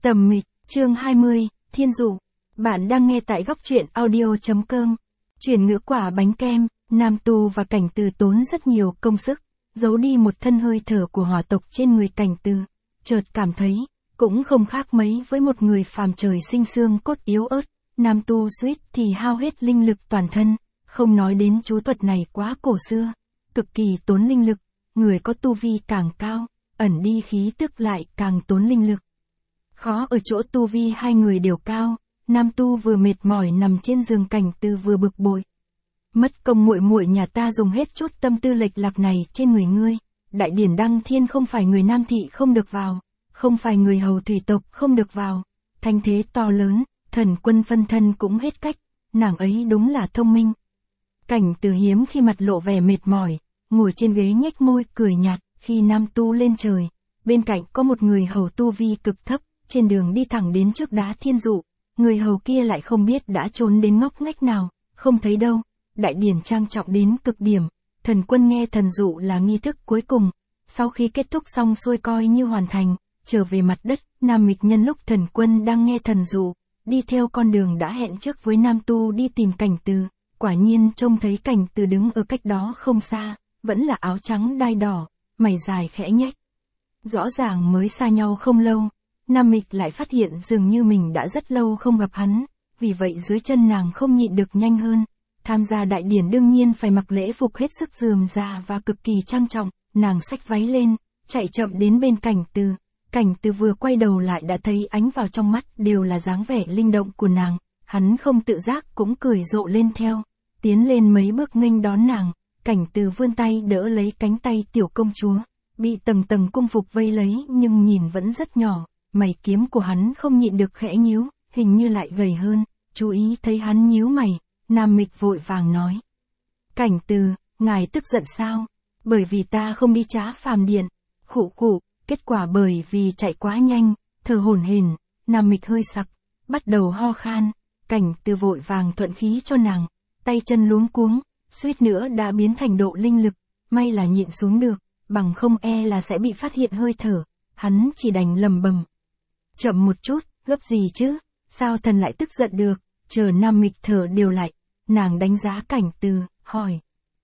Tầm Mịch, chương 20, Thiên Dụ. Bạn đang nghe tại góc truyện audio.com. Chuyển ngữ quả bánh kem, Nam Tu và Cảnh Từ tốn rất nhiều công sức, giấu đi một thân hơi thở của hỏa tộc trên người Cảnh Từ. Chợt cảm thấy, cũng không khác mấy với một người phàm trời sinh xương cốt yếu ớt. Nam Tu suýt thì hao hết linh lực toàn thân, không nói đến chú thuật này quá cổ xưa, cực kỳ tốn linh lực, người có tu vi càng cao, ẩn đi khí tức lại càng tốn linh lực. Khó ở chỗ tu vi hai người đều cao, Nam Tu vừa mệt mỏi nằm trên giường, Cảnh Từ vừa bực bội. Mất công muội muội nhà ta dùng hết chút tâm tư lệch lạc này trên người ngươi. Đại điển Đăng Thiên không phải người Nam thị không được vào, không phải người hầu thủy tộc không được vào. Thanh thế to lớn, Thần Quân phân thân cũng hết cách, nàng ấy đúng là thông minh. Cảnh Từ hiếm khi mặt lộ vẻ mệt mỏi, ngồi trên ghế nhếch môi cười nhạt. Khi Nam Tu lên trời, bên cạnh có một người hầu tu vi cực thấp, trên đường đi thẳng đến trước đá Thiên Dụ. Người hầu kia lại không biết đã trốn đến ngóc ngách nào, không thấy đâu. Đại điển trang trọng đến cực điểm, Thần Quân nghe thần dụ là nghi thức cuối cùng. Sau khi kết thúc xong xuôi coi như hoàn thành, trở về mặt đất. Nam Mịch nhân lúc Thần Quân đang nghe thần dụ, đi theo con đường đã hẹn trước với Nam Tu đi tìm Cảnh Từ. Quả nhiên trông thấy Cảnh Từ đứng ở cách đó không xa, vẫn là áo trắng đai đỏ, mày dài khẽ nhếch. Rõ ràng mới xa nhau không lâu, Nam Mịch lại phát hiện dường như mình đã rất lâu không gặp hắn, vì vậy dưới chân nàng không nhịn được nhanh hơn. Tham gia đại điển đương nhiên phải mặc lễ phục hết sức rườm rà và cực kỳ trang trọng, nàng xách váy lên, chạy chậm đến bên Cảnh Từ. Cảnh Từ vừa quay đầu lại đã thấy ánh vào trong mắt đều là dáng vẻ linh động của nàng, hắn không tự giác cũng cười rộ lên theo, tiến lên mấy bước nghênh đón nàng. Cảnh Từ vươn tay đỡ lấy cánh tay tiểu công chúa, bị tầng tầng cung phục vây lấy nhưng nhìn vẫn rất nhỏ, mày kiếm của hắn không nhịn được khẽ nhíu, hình như lại gầy hơn. Chú ý thấy hắn nhíu mày, Nam Mịch vội vàng nói: Cảnh Từ, ngài tức giận sao? Bởi vì ta không đi Trá Phàm Điện. Khụ khụ, kết quả bởi vì chạy quá nhanh, thở hổn hển. Nam Mịch hơi sặc, bắt đầu ho khan. Cảnh Từ vội vàng thuận khí cho nàng, tay chân luống cuống, suýt nữa đã biến thành độ linh lực, may là nhịn xuống được, bằng không e là sẽ bị phát hiện hơi thở. Hắn chỉ đành lầm bầm: chậm một chút, gấp gì chứ, sao thần lại tức giận được? Chờ Nam Mịch thở đều lại, nàng đánh giá Cảnh Từ, hỏi: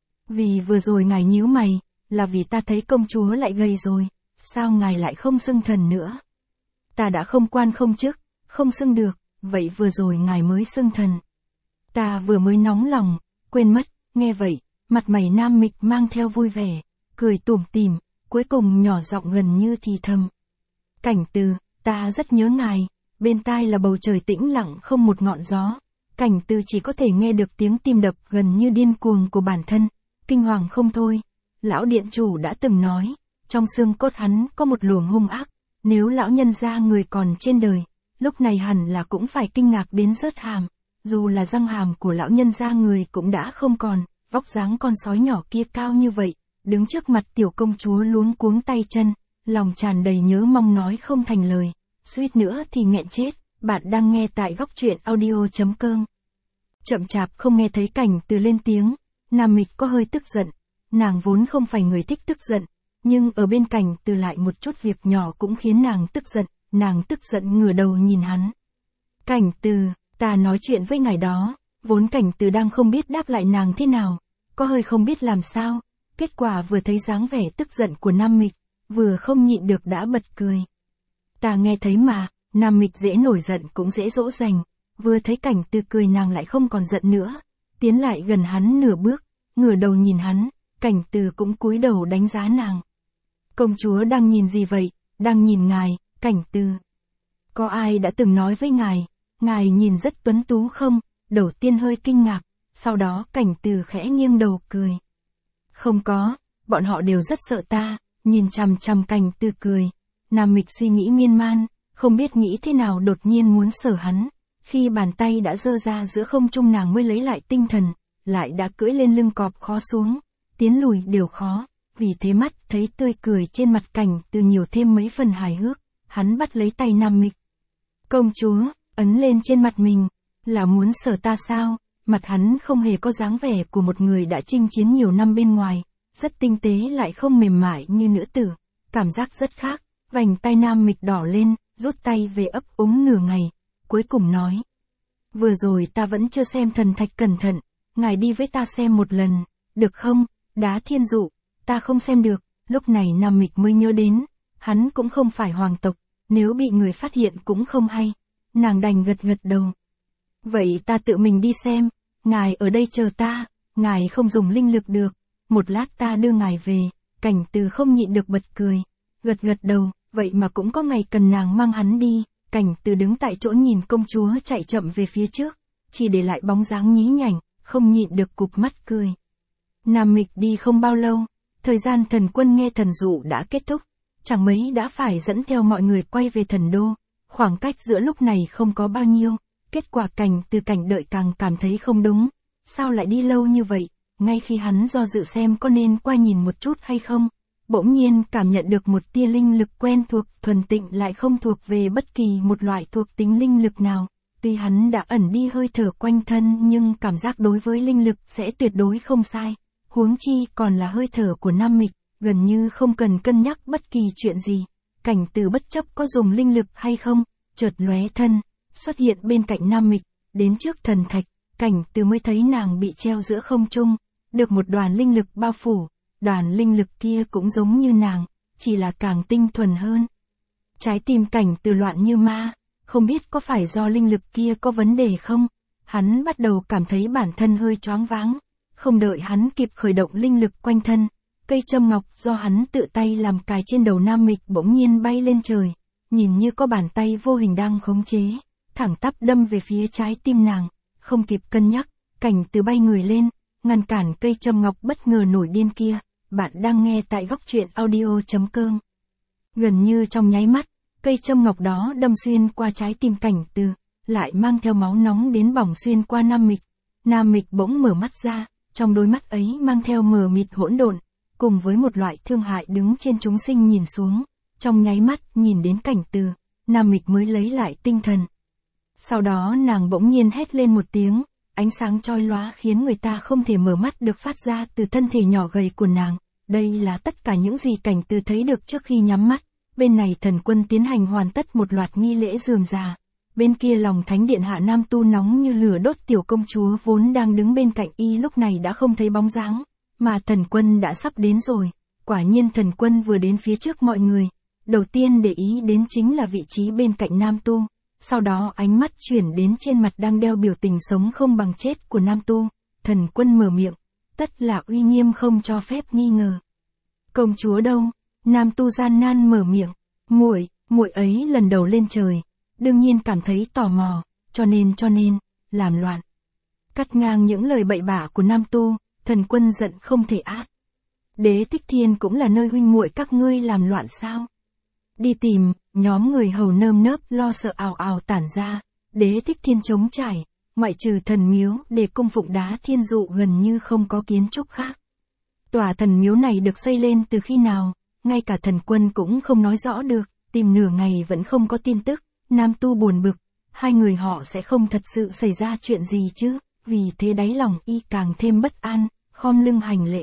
vì vừa rồi ngài nhíu mày, là vì ta thấy công chúa lại gầy rồi, sao ngài lại không xưng thần nữa? Ta đã không quan không chức, không xưng được, vậy vừa rồi ngài mới xưng thần. Ta vừa mới nóng lòng, quên mất. Nghe vậy, mặt mày Nam Mịch mang theo vui vẻ, cười tủm tỉm, cuối cùng nhỏ giọng gần như thì thầm: Cảnh Từ, ta rất nhớ ngài. Bên tai là bầu trời tĩnh lặng không một ngọn gió. Cảnh Từ chỉ có thể nghe được tiếng tim đập gần như điên cuồng của bản thân, kinh hoàng không thôi. Lão điện chủ đã từng nói, trong xương cốt hắn có một luồng hung ác, nếu lão nhân gia người còn trên đời, lúc này hẳn là cũng phải kinh ngạc đến rớt hàm. Dù là răng hàm của lão nhân gia người cũng đã không còn, vóc dáng con sói nhỏ kia cao như vậy, đứng trước mặt tiểu công chúa luống cuống tay chân, lòng tràn đầy nhớ mong nói không thành lời, suýt nữa thì nghẹn chết. Bạn đang nghe tại góc truyện audio.com. Chậm chạp không nghe thấy Cảnh Từ lên tiếng, Nam Mịch có hơi tức giận. Nàng vốn không phải người thích tức giận, nhưng ở bên Cảnh Từ lại một chút việc nhỏ cũng khiến nàng tức giận. Nàng tức giận ngửa đầu nhìn hắn: Cảnh Từ, ta nói chuyện với ngài đó. Vốn Cảnh Từ đang không biết đáp lại nàng thế nào, có hơi không biết làm sao. Kết quả vừa thấy dáng vẻ tức giận của Nam Mịch, vừa không nhịn được đã bật cười. Ta nghe thấy mà. Nam Mịch dễ nổi giận cũng dễ dỗ dành, vừa thấy Cảnh Từ cười nàng lại không còn giận nữa, tiến lại gần hắn nửa bước, ngửa đầu nhìn hắn. Cảnh Từ cũng cúi đầu đánh giá nàng. Công chúa đang nhìn gì vậy? Đang nhìn ngài, Cảnh Từ. Có ai đã từng nói với ngài nhìn rất tuấn tú không? Đầu tiên hơi kinh ngạc, sau đó Cảnh Từ khẽ nghiêng đầu cười. Không có, bọn họ đều rất sợ ta. Nhìn chằm chằm Cảnh Từ cười, Nam Mịch suy nghĩ miên man, không biết nghĩ thế nào đột nhiên muốn sờ hắn. Khi bàn tay đã giơ ra giữa không trung nàng mới lấy lại tinh thần, lại đã cưỡi lên lưng cọp khó xuống, tiến lùi đều khó, vì thế mắt thấy tươi cười trên mặt Cảnh Từ nhiều thêm mấy phần hài hước, hắn bắt lấy tay Nam Mịch. Công chúa, ấn lên trên mặt mình, là muốn sờ ta sao? Mặt hắn không hề có dáng vẻ của một người đã chinh chiến nhiều năm bên ngoài, rất tinh tế lại không mềm mại như nữ tử, cảm giác rất khác. Vành tay Nam Mịch đỏ lên, rút tay về ấp úng nửa ngày, cuối cùng nói. Vừa rồi ta vẫn chưa xem thần thạch cẩn thận, ngài đi với ta xem một lần, được không? Đá thiên dụ, ta không xem được, lúc này Nam Mịch mới nhớ đến, hắn cũng không phải hoàng tộc, nếu bị người phát hiện cũng không hay, nàng đành gật gật đầu. Vậy ta tự mình đi xem, ngài ở đây chờ ta, ngài không dùng linh lực được, một lát ta đưa ngài về, Cảnh Từ không nhịn được bật cười, gật gật đầu, vậy mà cũng có ngày cần nàng mang hắn đi. Cảnh Từ đứng tại chỗ nhìn công chúa chạy chậm về phía trước, chỉ để lại bóng dáng nhí nhảnh, không nhịn được cụp mắt cười. Nam Mịch đi không bao lâu, thời gian Thần Quân nghe thần dụ đã kết thúc, chẳng mấy đã phải dẫn theo mọi người quay về thần đô, khoảng cách giữa lúc này không có bao nhiêu, kết quả Cảnh Từ cảnh đợi càng cảm thấy không đúng, sao lại đi lâu như vậy, ngay khi hắn do dự xem có nên qua nhìn một chút hay không. Bỗng nhiên cảm nhận được một tia linh lực quen thuộc, thuần tịnh lại không thuộc về bất kỳ một loại thuộc tính linh lực nào. Tuy hắn đã ẩn đi hơi thở quanh thân nhưng cảm giác đối với linh lực sẽ tuyệt đối không sai. Huống chi còn là hơi thở của Nam Mịch, gần như không cần cân nhắc bất kỳ chuyện gì. Cảnh Từ bất chấp có dùng linh lực hay không, chợt lóe thân, xuất hiện bên cạnh Nam Mịch, đến trước thần thạch, Cảnh Từ mới thấy nàng bị treo giữa không trung, được một đoàn linh lực bao phủ. Đoàn linh lực kia cũng giống như nàng, chỉ là càng tinh thuần hơn. Trái tim Cảnh Từ loạn như ma, không biết có phải do linh lực kia có vấn đề không? Hắn bắt đầu cảm thấy bản thân hơi choáng váng, không đợi hắn kịp khởi động linh lực quanh thân, cây châm ngọc do hắn tự tay làm cài trên đầu Nam Mịch bỗng nhiên bay lên trời, nhìn như có bàn tay vô hình đang khống chế, thẳng tắp đâm về phía trái tim nàng, không kịp cân nhắc, Cảnh Từ bay người lên, ngăn cản cây châm ngọc bất ngờ nổi điên kia. Bạn đang nghe tại góc truyện audio.com. Gần như trong nháy mắt, cây châm ngọc đó đâm xuyên qua trái tim Cảnh Từ, lại mang theo máu nóng đến bỏng xuyên qua Nam Mịch. Nam Mịch bỗng mở mắt ra, trong đôi mắt ấy mang theo mờ mịt hỗn độn, cùng với một loại thương hại đứng trên chúng sinh nhìn xuống. Trong nháy mắt nhìn đến Cảnh Từ, Nam Mịch mới lấy lại tinh thần. Sau đó nàng bỗng nhiên hét lên một tiếng, ánh sáng chói lóa khiến người ta không thể mở mắt được phát ra từ thân thể nhỏ gầy của nàng. Đây là tất cả những gì Cảnh Từ thấy được trước khi nhắm mắt. Bên này Thần Quân tiến hành hoàn tất một loạt nghi lễ rườm rà. Bên kia lòng thánh điện hạ Nam Tu nóng như lửa đốt, tiểu công chúa vốn đang đứng bên cạnh y lúc này đã không thấy bóng dáng, mà Thần Quân đã sắp đến rồi. Quả nhiên Thần Quân vừa đến phía trước mọi người, đầu tiên để ý đến chính là vị trí bên cạnh Nam Tu. Sau đó ánh mắt chuyển đến trên mặt đang đeo biểu tình sống không bằng chết của Nam Tu. Thần Quân mở miệng, tất là uy nghiêm không cho phép nghi ngờ. Công chúa đâu? Nam Tu gian nan mở miệng. Muội ấy lần đầu lên trời, đương nhiên cảm thấy tò mò, cho nên, làm loạn. Cắt ngang những lời bậy bạ của Nam Tu, Thần Quân giận không thể át. Đế Thích Thiên cũng là nơi huynh muội các ngươi làm loạn sao? Đi tìm, nhóm người hầu nơm nớp lo sợ ào ào tản ra, Đế Thích Thiên trống trải, ngoại trừ thần miếu để cung phụng đá thiên dụ gần như không có kiến trúc khác. Tòa thần miếu này được xây lên từ khi nào, ngay cả Thần Quân cũng không nói rõ được, tìm nửa ngày vẫn không có tin tức. Nam Tu buồn bực, hai người họ sẽ không thật sự xảy ra chuyện gì chứ, vì thế đáy lòng y càng thêm bất an, khom lưng hành lễ.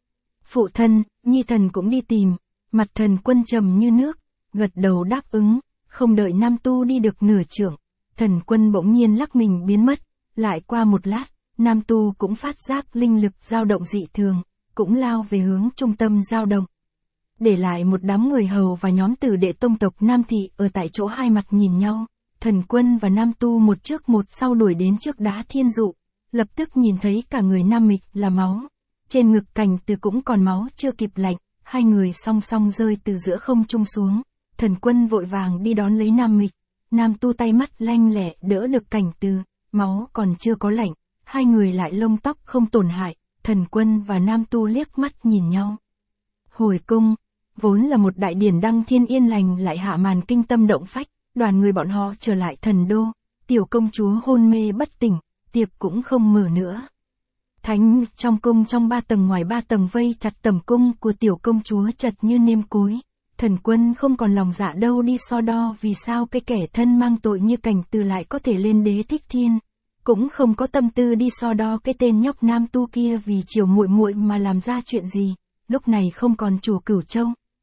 Phụ thân, nhi thần cũng đi tìm, mặt Thần Quân trầm như nước, gật đầu đáp ứng, không đợi Nam Tu đi được nửa trượng, Thần Quân bỗng nhiên lắc mình biến mất, lại qua một lát, Nam Tu cũng phát giác linh lực dao động dị thường, cũng lao về hướng trung tâm dao động. Để lại một đám người hầu và nhóm tử đệ tông tộc Nam Thị ở tại chỗ hai mặt nhìn nhau, Thần Quân và Nam Tu một trước một sau đuổi đến trước đá thiên dụ, lập tức nhìn thấy cả người Nam Mịch là máu, trên ngực Cảnh Từ cũng còn máu chưa kịp lạnh, hai người song song rơi từ giữa không trung xuống. Thần Quân vội vàng đi đón lấy Nam Mịch, Nam Tu tay mắt lanh lẹ đỡ được Cảnh Từ, máu còn chưa có lạnh, hai người lại lông tóc không tổn hại, Thần Quân và Nam Tu liếc mắt nhìn nhau. Hồi cung, vốn là một đại điển đăng thiên yên lành lại hạ màn kinh tâm động phách, đoàn người bọn họ trở lại thần đô, tiểu công chúa hôn mê bất tỉnh, tiệc cũng không mở nữa. Thánh trong cung trong 3 tầng ngoài 3 tầng vây chặt tầm cung của tiểu công chúa chật như nêm cối. Thần Quân không còn lòng dạ đâu đi so đo vì sao cái kẻ thân mang tội như Cảnh Từ lại có thể lên Đế Thích Thiên, cũng không có tâm tư đi so đo cái tên nhóc Nam Tu kia vì chiều muội muội mà làm ra chuyện gì. Lúc này không còn chủ Cửu Châu,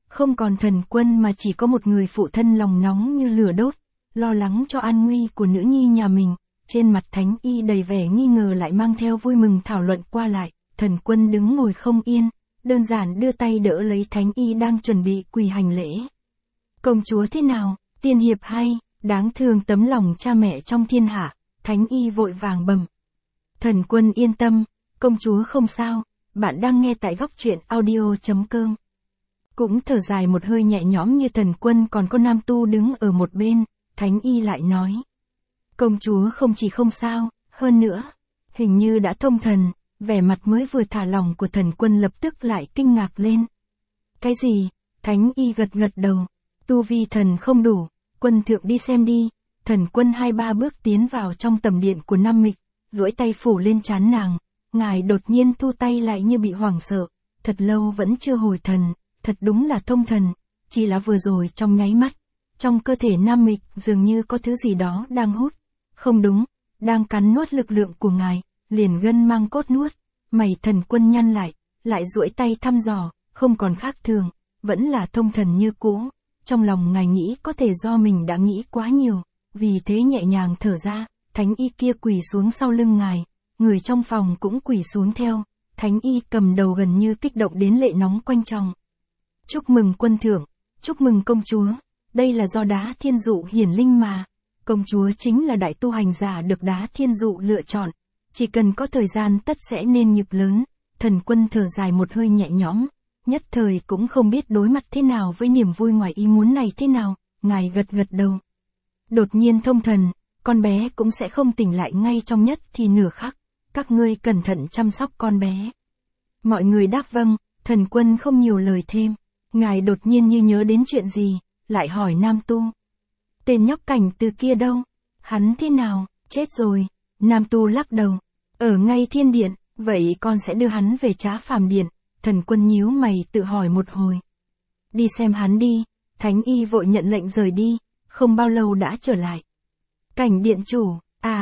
Không còn thần quân mà chỉ có một người phụ thân lòng nóng như lửa đốt, lo lắng cho an nguy của nữ nhi nhà mình. Trên mặt Thánh Y đầy vẻ nghi ngờ lại mang theo vui mừng thảo luận qua lại. Thần quân đứng ngồi không yên, đơn giản đưa tay đỡ lấy Thánh Y đang chuẩn bị quỳ hành lễ. Công chúa thế nào, tiên hiệp hay, đáng thương tấm lòng cha mẹ trong thiên hạ. Thánh Y vội vàng bẩm. Thần quân yên tâm, công chúa không sao, bạn đang nghe tại góc truyện audio.com. Cũng thở dài một hơi nhẹ nhõm như thần quân còn có Nam Tu đứng ở một bên, Thánh Y lại nói. Công chúa không chỉ không sao, hơn nữa, hình như đã thông thần, vẻ mặt mới vừa thả lỏng của thần quân lập tức lại kinh ngạc lên. Cái gì? Thánh Y gật gật đầu. Tu vi thần không đủ, quân thượng đi xem đi. Thần quân 2-3 bước tiến vào trong tầm điện của Nam Mịch, duỗi tay phủ lên trán nàng. Ngài đột nhiên thu tay lại như bị hoảng sợ, thật lâu vẫn chưa hồi thần, thật đúng là thông thần, chỉ là vừa rồi trong nháy mắt, trong cơ thể Nam Mịch dường như có thứ gì đó đang hút, không đúng, đang cắn nuốt lực lượng của ngài, liền gân mang cốt nuốt, mày thần quân nhăn lại duỗi tay thăm dò, không còn khác thường, vẫn là thông thần như cũ, trong lòng ngài nghĩ có thể do mình đã nghĩ quá nhiều, vì thế nhẹ nhàng thở ra, Thánh Y kia quỳ xuống sau lưng ngài. Người trong phòng cũng quỳ xuống theo, Thánh Y cầm đầu gần như kích động đến lệ nóng quanh tròng. Chúc mừng quân thượng, chúc mừng công chúa, đây là do đá thiên dụ hiển linh mà. Công chúa chính là đại tu hành giả được đá thiên dụ lựa chọn, chỉ cần có thời gian tất sẽ nên nghiệp lớn. Thần quân thở dài một hơi nhẹ nhõm, nhất thời cũng không biết đối mặt thế nào với niềm vui ngoài ý muốn này thế nào, ngài gật gật đầu. Đột nhiên thông thần, con bé cũng sẽ không tỉnh lại ngay trong nhất thì nửa khắc. Các ngươi cẩn thận chăm sóc con bé. Mọi người đáp vâng, thần quân không nhiều lời thêm. Ngài đột nhiên như nhớ đến chuyện gì, lại hỏi Nam Tu. Tên nhóc Cảnh Từ kia đâu? Hắn thế nào? Chết rồi. Nam Tu lắc đầu. Ở ngay thiên điện, vậy con sẽ đưa hắn về Trá Phàm Điện. Thần quân nhíu mày tự hỏi một hồi. Đi xem hắn đi. Thánh Y vội nhận lệnh rời đi, không bao lâu đã trở lại. Cảnh điện chủ,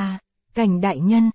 Cảnh đại nhân,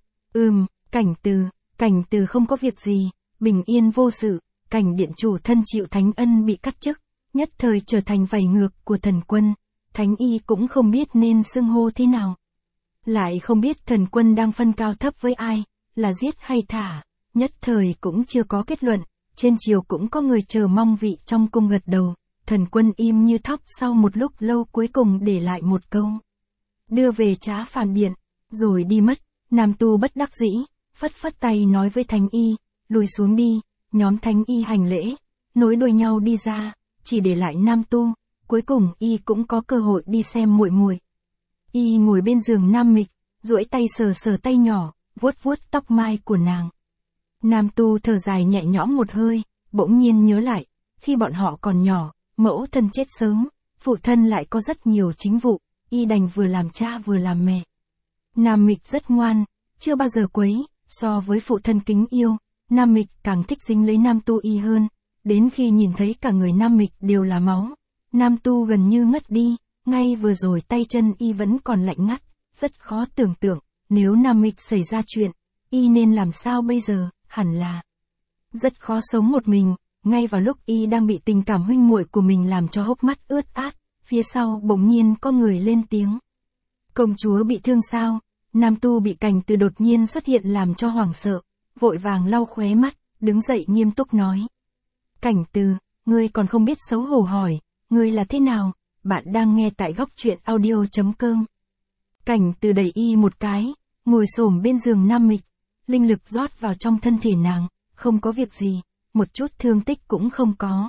Cảnh Từ không có việc gì, bình yên vô sự, Cảnh điện chủ thân chịu thánh ân bị cắt chức, nhất thời trở thành vảy ngược của thần quân, Thánh Y cũng không biết nên xưng hô thế nào. Lại không biết thần quân đang phân cao thấp với ai, là giết hay thả, nhất thời cũng chưa có kết luận, trên triều cũng có người chờ mong vị trong cung gật đầu, thần quân im như thóc sau một lúc lâu cuối cùng để lại một câu. Đưa về Trá Phàm Điện, rồi đi mất. Nam Tu bất đắc dĩ, phất phất tay nói với Thánh Y, lùi xuống đi, nhóm Thánh Y hành lễ, nối đuôi nhau đi ra, chỉ để lại Nam Tu, cuối cùng Y cũng có cơ hội đi xem muội muội. Y ngồi bên giường Nam Mịch, duỗi tay sờ sờ tay nhỏ, vuốt vuốt tóc mai của nàng. Nam Tu thở dài nhẹ nhõm một hơi, bỗng nhiên nhớ lại, khi bọn họ còn nhỏ, mẫu thân chết sớm, phụ thân lại có rất nhiều chính vụ, Y đành vừa làm cha vừa làm mẹ. Nam Mịch rất ngoan, chưa bao giờ quấy, so với phụ thân kính yêu, Nam Mịch càng thích dính lấy Nam Tu Y hơn, đến khi nhìn thấy cả người Nam Mịch đều là máu, Nam Tu gần như ngất đi, ngay vừa rồi tay chân Y vẫn còn lạnh ngắt, rất khó tưởng tượng, nếu Nam Mịch xảy ra chuyện, Y nên làm sao bây giờ, hẳn là rất khó sống một mình, ngay vào lúc Y đang bị tình cảm huynh muội của mình làm cho hốc mắt ướt át, phía sau bỗng nhiên có người lên tiếng. Công chúa bị thương sao? Nam Tu bị Cảnh Từ đột nhiên xuất hiện làm cho hoảng sợ, vội vàng lau khóe mắt, đứng dậy nghiêm túc nói. Cảnh Từ, ngươi còn không biết xấu hổ hỏi, ngươi là thế nào? Bạn đang nghe tại góc truyện audio.com. Cảnh Từ đẩy Y một cái, ngồi xổm bên giường Nam Mịch, linh lực rót vào trong thân thể nàng, không có việc gì, một chút thương tích cũng không có.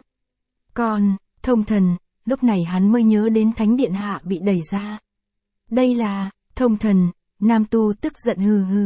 Còn, thông thần, lúc này hắn mới nhớ đến Thánh Điện Hạ bị đẩy ra. Đây là, thông thần, Nam Tu tức giận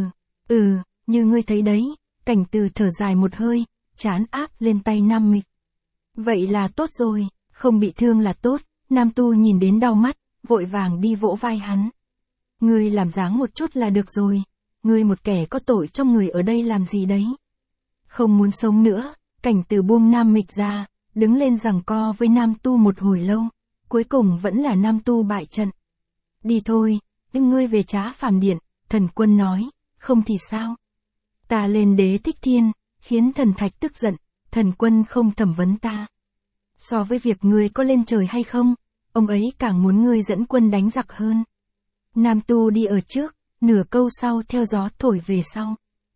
hừ, như ngươi thấy đấy, Cảnh Từ thở dài một hơi, trán áp lên tay Nam Mịch. Vậy là tốt rồi, không bị thương là tốt, Nam Tu nhìn đến đau mắt, vội vàng đi vỗ vai hắn. Ngươi làm dáng một chút là được rồi, ngươi một kẻ có tội trong người ở đây làm gì đấy. Không muốn sống nữa, Cảnh Từ buông Nam Mịch ra, đứng lên giằng co với Nam Tu một hồi lâu, cuối cùng vẫn là Nam Tu bại trận. Đi thôi, nhưng ngươi về Trá Phàm Điện, thần quân nói, không thì sao? Ta lên Đế Thích Thiên, khiến thần thạch tức giận, thần quân không thẩm vấn ta. So với việc ngươi có lên trời hay không, ông ấy càng muốn ngươi dẫn quân đánh giặc hơn. Nam Tu đi ở trước, nửa câu sau theo gió thổi về sau.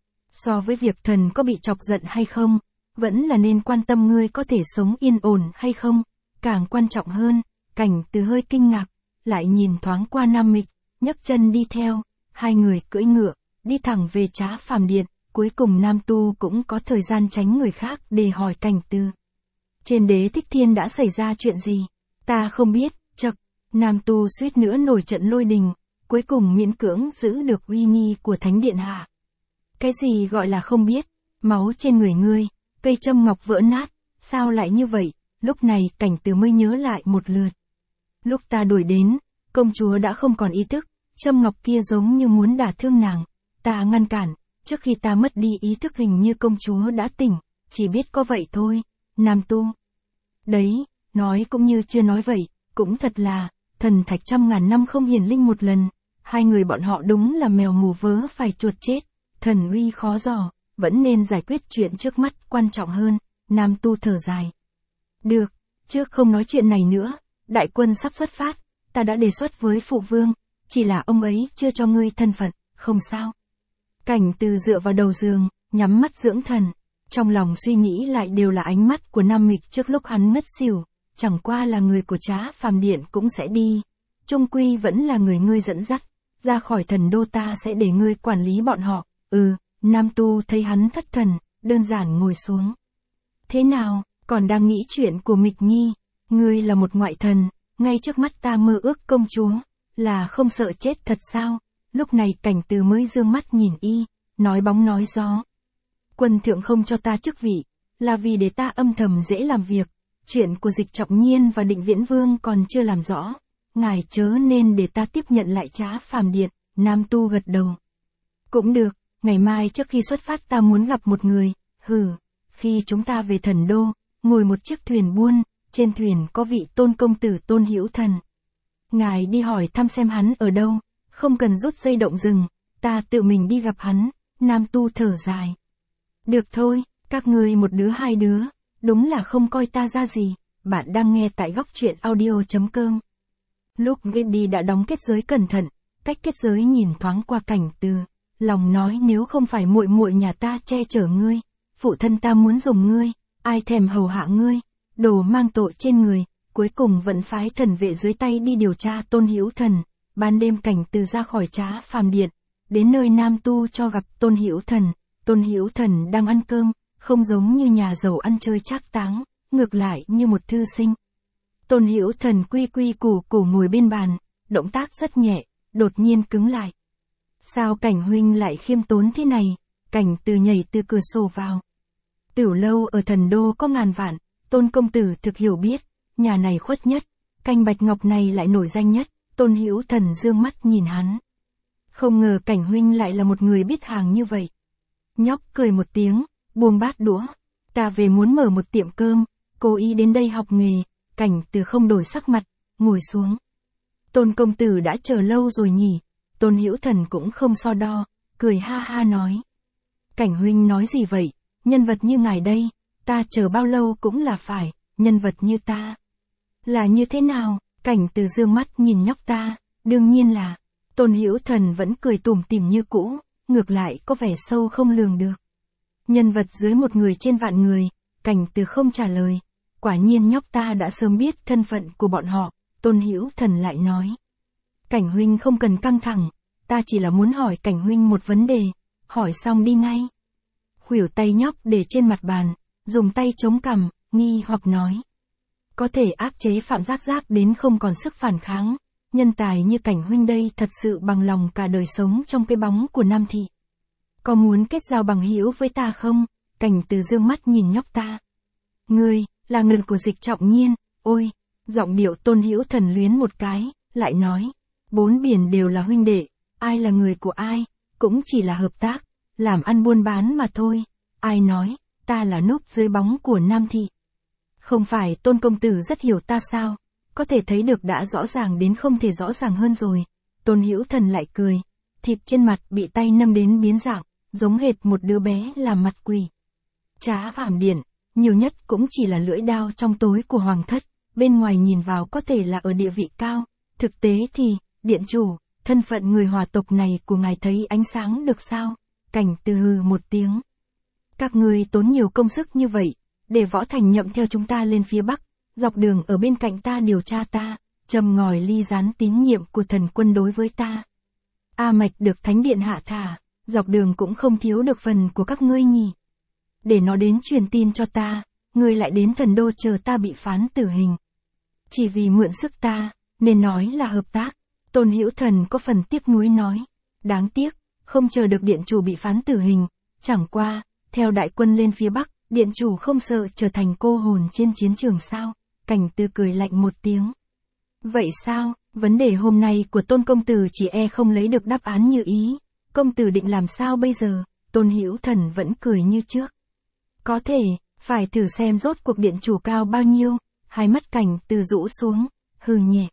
So với việc thần có bị chọc giận hay không, vẫn là nên quan tâm ngươi có thể sống yên ổn hay không, càng quan trọng hơn, Cảnh Từ hơi kinh ngạc, lại nhìn thoáng qua Nam Mịch, nhấc chân đi theo, hai người cưỡi ngựa, đi thẳng về Trá Phàm Điện, cuối cùng Nam Tu cũng có thời gian tránh người khác để hỏi Cảnh Từ. Trên Đế Thích Thiên đã xảy ra chuyện gì? Ta không biết, chậc, Nam Tu suýt nữa nổi trận lôi đình, cuối cùng miễn cưỡng giữ được uy nghi của Thánh Điện Hạ. Cái gì gọi là không biết, máu trên người ngươi, cây châm ngọc vỡ nát, sao lại như vậy? Lúc này Cảnh Từ mới nhớ lại một lượt. Lúc ta đuổi đến, công chúa đã không còn ý thức, châm ngọc kia giống như muốn đả thương nàng, ta ngăn cản, trước khi ta mất đi ý thức hình như công chúa đã tỉnh, chỉ biết có vậy thôi. Nam Tu. Đấy, nói cũng như chưa nói vậy, cũng thật là, thần thạch 100.000 năm không hiển linh một lần, hai người bọn họ đúng là mèo mù vớ phải chuột chết, thần uy khó dò, vẫn nên giải quyết chuyện trước mắt quan trọng hơn. Nam Tu thở dài. Được, trước không nói chuyện này nữa, đại quân sắp xuất phát, ta đã đề xuất với phụ vương, chỉ là ông ấy chưa cho ngươi thân phận, không sao. Cảnh Từ dựa vào đầu giường, nhắm mắt dưỡng thần, trong lòng suy nghĩ lại đều là ánh mắt của Nam Mịch trước lúc hắn ngất xỉu, chẳng qua là người của Trá Phàm Điện cũng sẽ đi, chung quy vẫn là người ngươi dẫn dắt, ra khỏi thần đô ta sẽ để ngươi quản lý bọn họ. Nam Tu thấy hắn thất thần, đơn giản ngồi xuống. Thế nào, còn đang nghĩ chuyện của Mịch Nhi, ngươi là một ngoại thần, ngay trước mắt ta mơ ước công chúa, là không sợ chết thật sao? Lúc này Cảnh Từ mới dương mắt nhìn y, nói bóng nói gió. Quân thượng không cho ta chức vị, là vì để ta âm thầm dễ làm việc, chuyện của Dịch Trọng Nhiên và Định Viễn Vương còn chưa làm rõ, ngài chớ nên để ta tiếp nhận lại Trá Phàm Điện. Nam Tu gật đầu. Cũng được, ngày mai trước khi xuất phát ta muốn gặp một người, khi chúng ta về thần đô, ngồi một chiếc thuyền buôn, trên thuyền có vị Tôn công tử Tôn Hữu Thần. Ngài đi hỏi thăm xem hắn ở đâu, không cần rút dây động rừng, ta tự mình đi gặp hắn. Nam Tu thở dài. Được thôi, các ngươi một đứa hai đứa, đúng là không coi ta ra gì. Bạn đang nghe tại góc truyện audio.com. Lúc Gaby đã đóng kết giới cẩn thận, cách kết giới nhìn thoáng qua Cảnh Từ, lòng nói nếu không phải muội muội nhà ta che chở ngươi, phụ thân ta muốn dùng ngươi, ai thèm hầu hạ ngươi, đồ mang tội trên người, cuối cùng vẫn phái thần vệ dưới tay đi điều tra Tôn Hữu Thần. Ban đêm Cảnh Từ ra khỏi Trá Phàm Điện, đến nơi Nam Tu cho gặp Tôn Hữu Thần. Tôn Hữu Thần đang ăn cơm, không giống như nhà giàu ăn chơi trác táng, ngược lại như một thư sinh. Tôn Hữu Thần quy quy củ củ ngồi bên bàn, động tác rất nhẹ, đột nhiên cứng lại. Sao Cảnh huynh lại khiêm tốn thế này? Cảnh Từ nhảy từ cửa sổ vào. Tửu lâu ở thần đô có ngàn vạn, Tôn công tử thực hiểu biết, nhà này khuất nhất, canh bạch ngọc này lại nổi danh nhất. Tôn Hữu Thần dương mắt nhìn hắn. Không ngờ Cảnh huynh lại là một người biết hàng như vậy. Nhóc cười một tiếng, buông bát đũa. Ta về muốn mở một tiệm cơm, cố ý đến đây học nghề. Cảnh Từ không đổi sắc mặt, ngồi xuống. Tôn công tử đã chờ lâu rồi nhỉ? Tôn Hữu Thần cũng không so đo, cười ha ha nói. Cảnh huynh nói gì vậy? Nhân vật như ngài đây, ta chờ bao lâu cũng là phải, nhân vật như ta. Là như thế nào? Cảnh Từ dương mắt nhìn nhóc ta, đương nhiên là. Tôn Hữu Thần vẫn cười tủm tỉm như cũ, ngược lại có vẻ sâu không lường được. Nhân vật dưới một người trên vạn người. Cảnh Từ không trả lời. Quả nhiên nhóc ta đã sớm biết thân phận của bọn họ. Tôn Hữu Thần lại nói. Cảnh huynh không cần căng thẳng, ta chỉ là muốn hỏi Cảnh huynh một vấn đề, hỏi xong đi ngay. Khuỷu tay nhóc để trên mặt bàn, dùng tay chống cằm, nghi hoặc nói. Có thể áp chế Phạm Giác Giác đến không còn sức phản kháng, nhân tài như Cảnh huynh đây thật sự bằng lòng cả đời sống trong cái bóng của Nam thị. Có muốn kết giao bằng hữu với ta không? Cảnh Từ dương mắt nhìn nhóc ta. Ngươi, là người của Dịch Trọng Nhiên, ôi, giọng điệu Tôn Hữu Thần luyến một cái, lại nói. Bốn biển đều là huynh đệ, ai là người của ai, cũng chỉ là hợp tác, làm ăn buôn bán mà thôi. Ai nói, ta là núp dưới bóng của Nam thị. Không phải Tôn công tử rất hiểu ta sao, có thể thấy được đã rõ ràng đến không thể rõ ràng hơn rồi. Tôn Hữu Thần lại cười, thịt trên mặt bị tay nâm đến biến dạng, giống hệt một đứa bé làm mặt quỷ. Trá Phàm Điện, nhiều nhất cũng chỉ là lưỡi đao trong tối của hoàng thất, bên ngoài nhìn vào có thể là ở địa vị cao, thực tế thì, điện chủ, thân phận người hòa tộc này của ngài thấy ánh sáng được sao? Cảnh Từ hừ một tiếng. Các ngươi tốn nhiều công sức như vậy, để Võ Thành Nhậm theo chúng ta lên phía Bắc, dọc đường ở bên cạnh ta điều tra ta, châm ngòi ly gián tín nhiệm của thần quân đối với ta. A Mạch được Thánh Điện hạ thả, dọc đường cũng không thiếu được phần của các ngươi nhỉ. Để nó đến truyền tin cho ta, ngươi lại đến Thần Đô chờ ta bị phán tử hình. Chỉ vì mượn sức ta, nên nói là hợp tác. Tôn Hữu Thần có phần tiếc nuối nói. Đáng tiếc, không chờ được điện chủ bị phán tử hình, chẳng qua, theo đại quân lên phía Bắc, điện chủ không sợ trở thành cô hồn trên chiến trường sao? Cảnh Từ cười lạnh một tiếng. Vậy sao, vấn đề hôm nay của Tôn công tử chỉ không lấy được đáp án như ý. Công tử định làm sao bây giờ? Tôn Hữu Thần vẫn cười như trước. Có thể, phải thử xem rốt cuộc điện chủ cao bao nhiêu. Hai mắt Cảnh Từ rũ xuống, hừ nhẹ.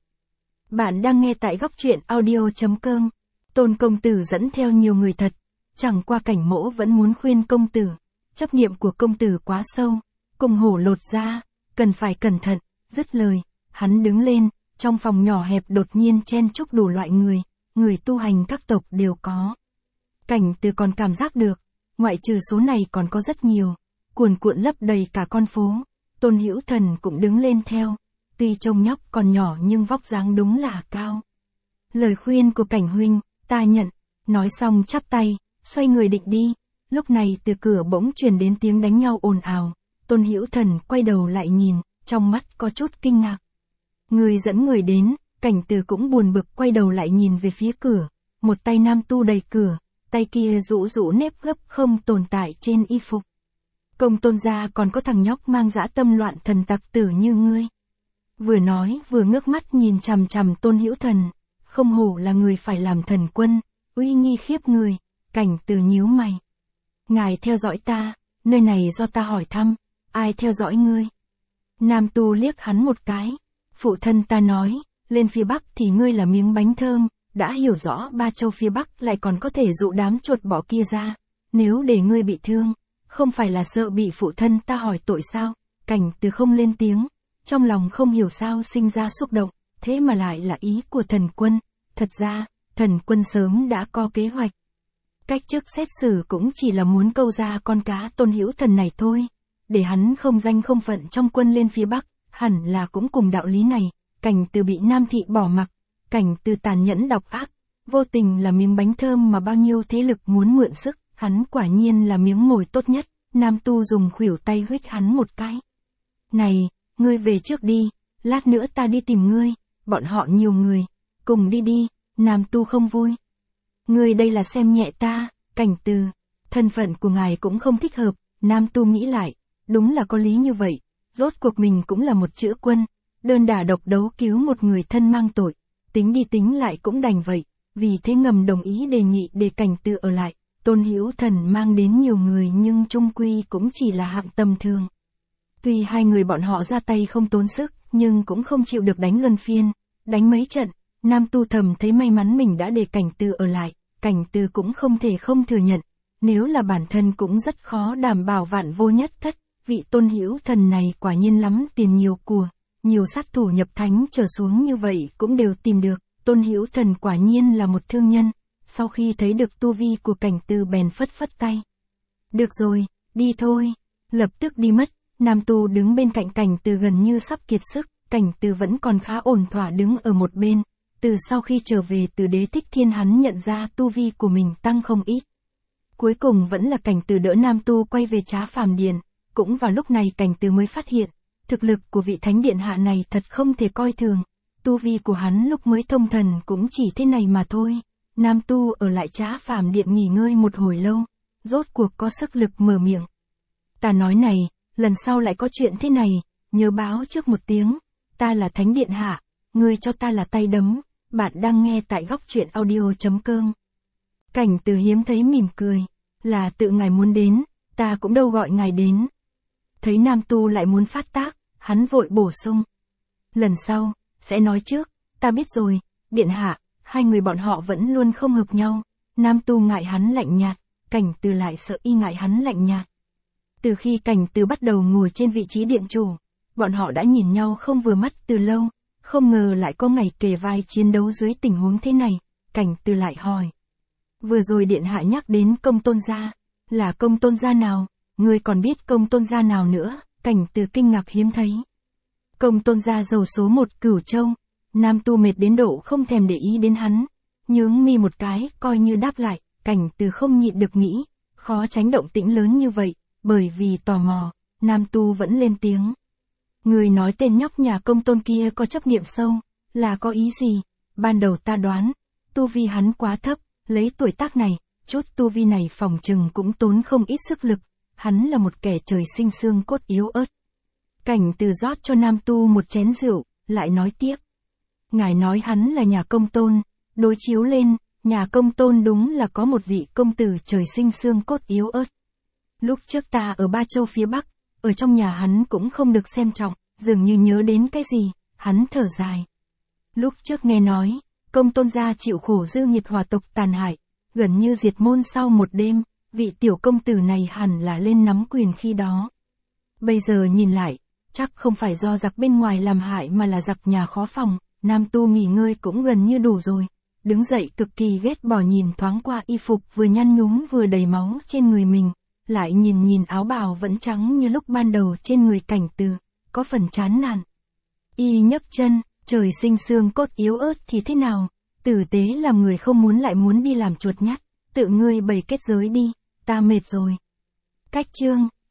Bạn đang nghe tại góc truyện audio.com. Tôn công tử dẫn theo nhiều người thật. Chẳng qua Cảnh Mỗ vẫn muốn khuyên công tử. Chấp niệm của công tử quá sâu. Cùng hổ lột ra, cần phải cẩn thận. Dứt lời, hắn đứng lên. Trong phòng nhỏ hẹp đột nhiên chen chúc đủ loại người tu hành các tộc đều có. Cảnh Từ còn cảm giác được, ngoại trừ số này còn có rất nhiều, cuồn cuộn lấp đầy cả con phố. Tôn Hữu Thần cũng đứng lên theo, tuy trông nhóc còn nhỏ nhưng vóc dáng đúng là cao. Lời khuyên của Cảnh huynh, ta nhận, nói xong chắp tay, xoay người định đi. Lúc này từ cửa bỗng truyền đến tiếng đánh nhau ồn ào. Tôn Hữu Thần quay đầu lại nhìn, trong mắt có chút kinh ngạc. Người dẫn người đến, Cảnh Từ cũng buồn bực quay đầu lại nhìn về phía cửa, một tay nam tu đẩy cửa, tay kia rũ rũ nếp gấp không tồn tại trên y phục. Công Tôn gia còn có thằng nhóc mang dã tâm loạn thần tặc tử như ngươi. Vừa nói vừa ngước mắt nhìn chằm chằm Tôn Hữu Thần, không hổ là người phải làm thần quân, uy nghi khiếp người. Cảnh Từ nhíu mày. Ngài theo dõi ta, nơi này do ta hỏi thăm, ai theo dõi ngươi? Nam tu liếc hắn một cái. Phụ thân ta nói, lên phía Bắc thì ngươi là miếng bánh thơm, đã hiểu rõ ba châu phía Bắc lại còn có thể dụ đám chuột bọ kia ra. Nếu để ngươi bị thương, không phải là sợ bị phụ thân ta hỏi tội sao? Cảnh Từ không lên tiếng, trong lòng không hiểu sao sinh ra xúc động, thế mà lại là ý của thần quân. Thật ra, thần quân sớm đã có kế hoạch. Cách chức xét xử cũng chỉ là muốn câu ra con cá Tôn Hữu Thần này thôi, để hắn không danh không phận trong quân lên phía Bắc. Hẳn là cũng cùng đạo lý này. Cảnh Từ bị Nam thị bỏ mặc, Cảnh Từ tàn nhẫn độc ác, vô tình là miếng bánh thơm mà bao nhiêu thế lực muốn mượn sức, hắn quả nhiên là miếng mồi tốt nhất. Nam tu dùng khuỷu tay huých hắn một cái. Này, ngươi về trước đi, lát nữa ta đi tìm ngươi, bọn họ nhiều người, cùng đi đi. Nam tu không vui. Ngươi đây là xem nhẹ ta, Cảnh Từ, thân phận của ngài cũng không thích hợp. Nam tu nghĩ lại, đúng là có lý như vậy. Rốt cuộc mình cũng là một chữ quân, đơn đả độc đấu cứu một người thân mang tội, tính đi tính lại cũng đành vậy, vì thế ngầm đồng ý đề nghị để Cảnh Từ ở lại. Tôn Hữu Thần mang đến nhiều người nhưng chung quy cũng chỉ là hạng tầm thường. Tuy hai người bọn họ ra tay không tốn sức, nhưng cũng không chịu được đánh luân phiên, đánh mấy trận. Nam tu thầm thấy may mắn mình đã để Cảnh Từ ở lại, Cảnh Từ cũng không thể không thừa nhận, nếu là bản thân cũng rất khó đảm bảo vạn vô nhất thất. Vị Tôn Hữu Thần này quả nhiên lắm tiền nhiều của, nhiều sát thủ nhập thánh trở xuống như vậy cũng đều tìm được. Tôn Hữu Thần quả nhiên là một thương nhân. Sau khi thấy được tu vi của Cảnh Từ bèn phất phất tay. Được rồi, đi thôi. Lập tức đi mất. Nam tu đứng bên cạnh Cảnh Từ gần như sắp kiệt sức. Cảnh Từ vẫn còn khá ổn thỏa đứng ở một bên. Từ sau khi trở về từ Đế Thích Thiên hắn nhận ra tu vi của mình tăng không ít. Cuối cùng vẫn là Cảnh Từ đỡ Nam tu quay về Trá Phàm Điện. Cũng vào lúc này Cảnh Từ mới phát hiện, thực lực của vị Thánh Điện hạ này thật không thể coi thường. Tu vi của hắn lúc mới thông thần cũng chỉ thế này mà thôi. Nam tu ở lại Trá Phàm Điện nghỉ ngơi một hồi lâu, rốt cuộc có sức lực mở miệng. Ta nói này, lần sau lại có chuyện thế này, nhớ báo trước một tiếng. Ta là Thánh Điện hạ, ngươi cho ta là tay đấm. Bạn đang nghe tại góc truyện audio.com. Cảnh Từ hiếm thấy mỉm cười, là tự ngài muốn đến, ta cũng đâu gọi ngài đến. Thấy Nam tu lại muốn phát tác, hắn vội bổ sung. Lần sau, sẽ nói trước, ta biết rồi, Điện hạ, hai người bọn họ vẫn luôn không hợp nhau. Nam tu ngại hắn lạnh nhạt, Cảnh Từ lại sợ y ngại hắn lạnh nhạt. Từ khi Cảnh Từ bắt đầu ngồi trên vị trí điện chủ, bọn họ đã nhìn nhau không vừa mắt từ lâu, không ngờ lại có ngày kề vai chiến đấu dưới tình huống thế này. Cảnh Từ lại hỏi. Vừa rồi điện hạ nhắc đến Công Tôn gia, là Công Tôn gia nào, ngươi còn biết Công Tôn gia nào nữa? Cảnh Từ kinh ngạc hiếm thấy. Công Tôn gia giàu số một Cửu Châu. Nam Tu mệt đến độ không thèm để ý đến hắn, nhướng mi một cái, coi như đáp lại. Cảnh Từ không nhịn được nghĩ, khó tránh động tĩnh lớn như vậy, bởi vì tò mò, Nam Tu vẫn lên tiếng. Người nói tên nhóc nhà Công Tôn kia có chấp niệm sâu, là có ý gì? Ban đầu ta đoán, tu vi hắn quá thấp, lấy tuổi tác này, chút tu vi này phòng chừng cũng tốn không ít sức lực, hắn là một kẻ trời sinh xương cốt yếu ớt. Cảnh Từ rót cho Nam Tu một chén rượu, lại nói tiếp. Ngài nói hắn là nhà Công Tôn, đối chiếu lên, nhà Công Tôn đúng là có một vị công tử trời sinh xương cốt yếu ớt. Lúc trước ta ở Ba Châu phía Bắc, ở trong nhà hắn cũng không được xem trọng, dường như nhớ đến cái gì, hắn thở dài. Lúc trước nghe nói, Công Tôn gia chịu khổ dư nghiệt hỏa tộc tàn hại, gần như diệt môn sau một đêm, vị tiểu công tử này hẳn là lên nắm quyền khi đó. Bây giờ nhìn lại, chắc không phải do giặc bên ngoài làm hại mà là giặc nhà khó phòng. Nam Tu nghỉ ngơi cũng gần như đủ rồi, đứng dậy cực kỳ ghét bỏ nhìn thoáng qua y phục vừa nhăn nhúm vừa đầy máu trên người mình, lại nhìn áo bào vẫn trắng như lúc ban đầu trên người Cảnh Từ, có phần chán nản. Y nhấc chân, trời sinh xương cốt yếu ớt thì thế nào, tử tế làm người không muốn lại muốn đi làm chuột nhắt, tự ngươi bày kết giới đi, ta mệt rồi. Cách chương